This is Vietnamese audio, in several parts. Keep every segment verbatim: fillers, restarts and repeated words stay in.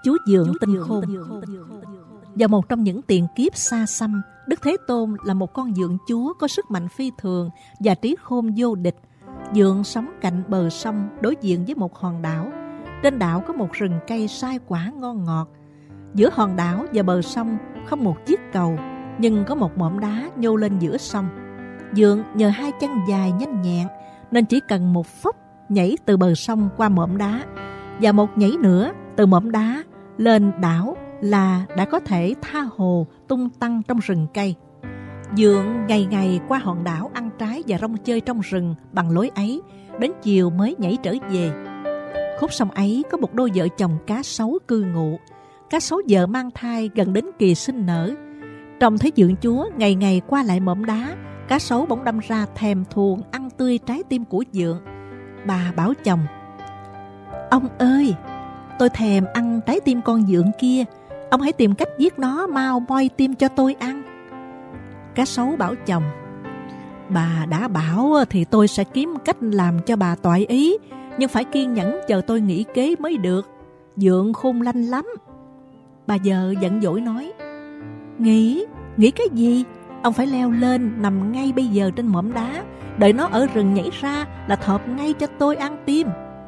Chú Dượng tinh khôn. Vào một trong những tiền kiếp xa xăm, Đức Thế Tôn là một con dượng chúa có sức mạnh phi thường và trí khôn vô địch. Dượng sống cạnh bờ sông đối diện với một hòn đảo. Trên đảo có một rừng cây sai quả ngon ngọt. Giữa hòn đảo và bờ sông không một chiếc cầu, nhưng có một mỏm đá nhô lên giữa sông. Dượng nhờ hai chân dài nhanh nhẹn nên chỉ cần một phốc nhảy từ bờ sông qua mỏm đá, và một nhảy nữa từ mỏm đá lên đảo là đã có thể tha hồ tung tăng trong rừng cây. Dượng ngày ngày qua hòn đảo ăn trái và rong chơi trong rừng bằng lối ấy, đến chiều mới nhảy trở về. Khúc sông ấy có một đôi vợ chồng cá sấu cư ngụ. Cá sấu vợ mang thai gần đến kỳ sinh nở. Trông thấy dượng chúa ngày ngày qua lại mỏm đá, cá sấu bỗng đâm ra thèm thuồng ăn tươi trái tim của dượng. Bà bảo chồng: "Ông ơi, tôi thèm ăn trái tim con dượng kia. Ông hãy tìm cách giết nó mau moi tim cho tôi ăn." Cá sấu bảo chồng: "Bà đã bảo thì tôi sẽ kiếm cách làm cho bà toại ý, nhưng phải kiên nhẫn chờ tôi nghĩ kế mới được. Dượng khôn lanh lắm." Bà vợ giận dỗi nói: "Nghĩ? Nghĩ cái gì? Ông phải leo lên nằm ngay bây giờ trên mỏm đá, đợi nó ở rừng nhảy ra là thọp ngay cho tôi ăn tim."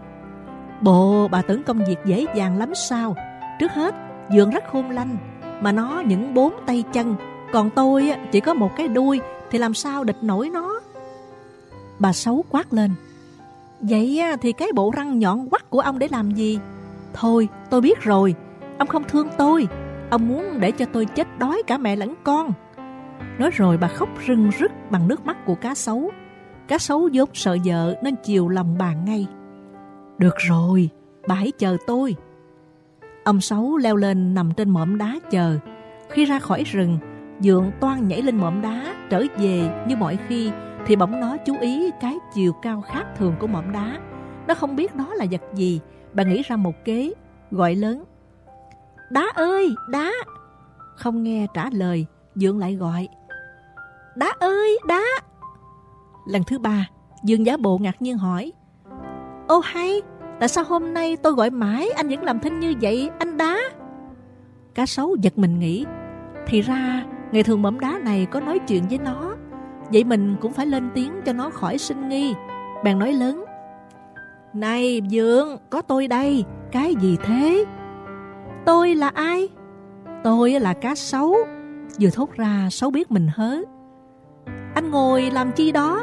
Bộ bà tưởng công việc dễ dàng lắm sao? Trước hết, dượng rất khôn lanh, mà nó những bốn tay chân, còn tôi chỉ có một cái đuôi, thì làm sao địch nổi nó? Bà Sấu quát lên: "Vậy thì cái bộ răng nhọn quắt của ông để làm gì? Thôi, tôi biết rồi, ông không thương tôi, ông muốn để cho tôi chết đói cả mẹ lẫn con." Nói rồi bà khóc rưng rức bằng nước mắt của cá sấu. Cá sấu vốn sợ vợ nên chiều lòng bà ngay. "Được rồi, bà hãy chờ tôi." Ông Sấu leo lên nằm trên mỏm đá chờ. Khi ra khỏi rừng, dượng toan nhảy lên mỏm đá trở về như mọi khi, thì bỗng nó chú ý cái chiều cao khác thường của mỏm đá. Nó không biết đó là vật gì. Bà nghĩ ra một kế, gọi lớn: "Đá ơi, đá!" Không nghe trả lời, dượng lại gọi: "Đá ơi, đá!" Lần thứ ba, dượng giả bộ ngạc nhiên hỏi: "Ô hay, tại sao hôm nay tôi gọi mãi anh vẫn làm thinh như vậy, anh đá?" Cá sấu giật mình nghĩ, thì ra ngày thường mỏm đá này có nói chuyện với nó, vậy mình cũng phải lên tiếng cho nó khỏi sinh nghi. Bèn nói lớn: "Này dượng, có tôi đây, cái gì thế?" "Tôi là ai?" "Tôi là cá sấu." Vừa thốt ra, sấu biết mình hớ. "Anh ngồi làm chi đó?"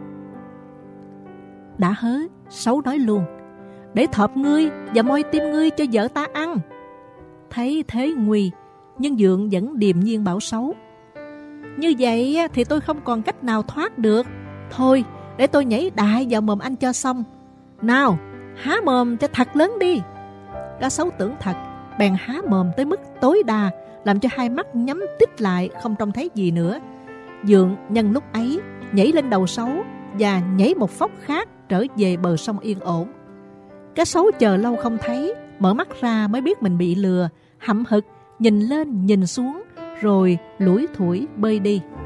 Đã hớ, sấu nói luôn: "Để thọp ngươi và moi tim ngươi cho vợ ta ăn." Thấy thế nguy, nhưng dượng vẫn điềm nhiên bảo sấu: "Như vậy thì tôi không còn cách nào thoát được. Thôi, để tôi nhảy đại vào mồm anh cho xong. Nào, há mồm cho thật lớn đi." Cá sấu tưởng thật, bèn há mồm tới mức tối đa, làm cho hai mắt nhắm tít lại không trông thấy gì nữa. Dượng nhân lúc ấy nhảy lên đầu sấu và nhảy một phóc khác trở về bờ sông yên ổn. Cá sấu chờ lâu không thấy, mở mắt ra mới biết mình bị lừa, hậm hực nhìn lên nhìn xuống rồi lủi thủi bơi đi.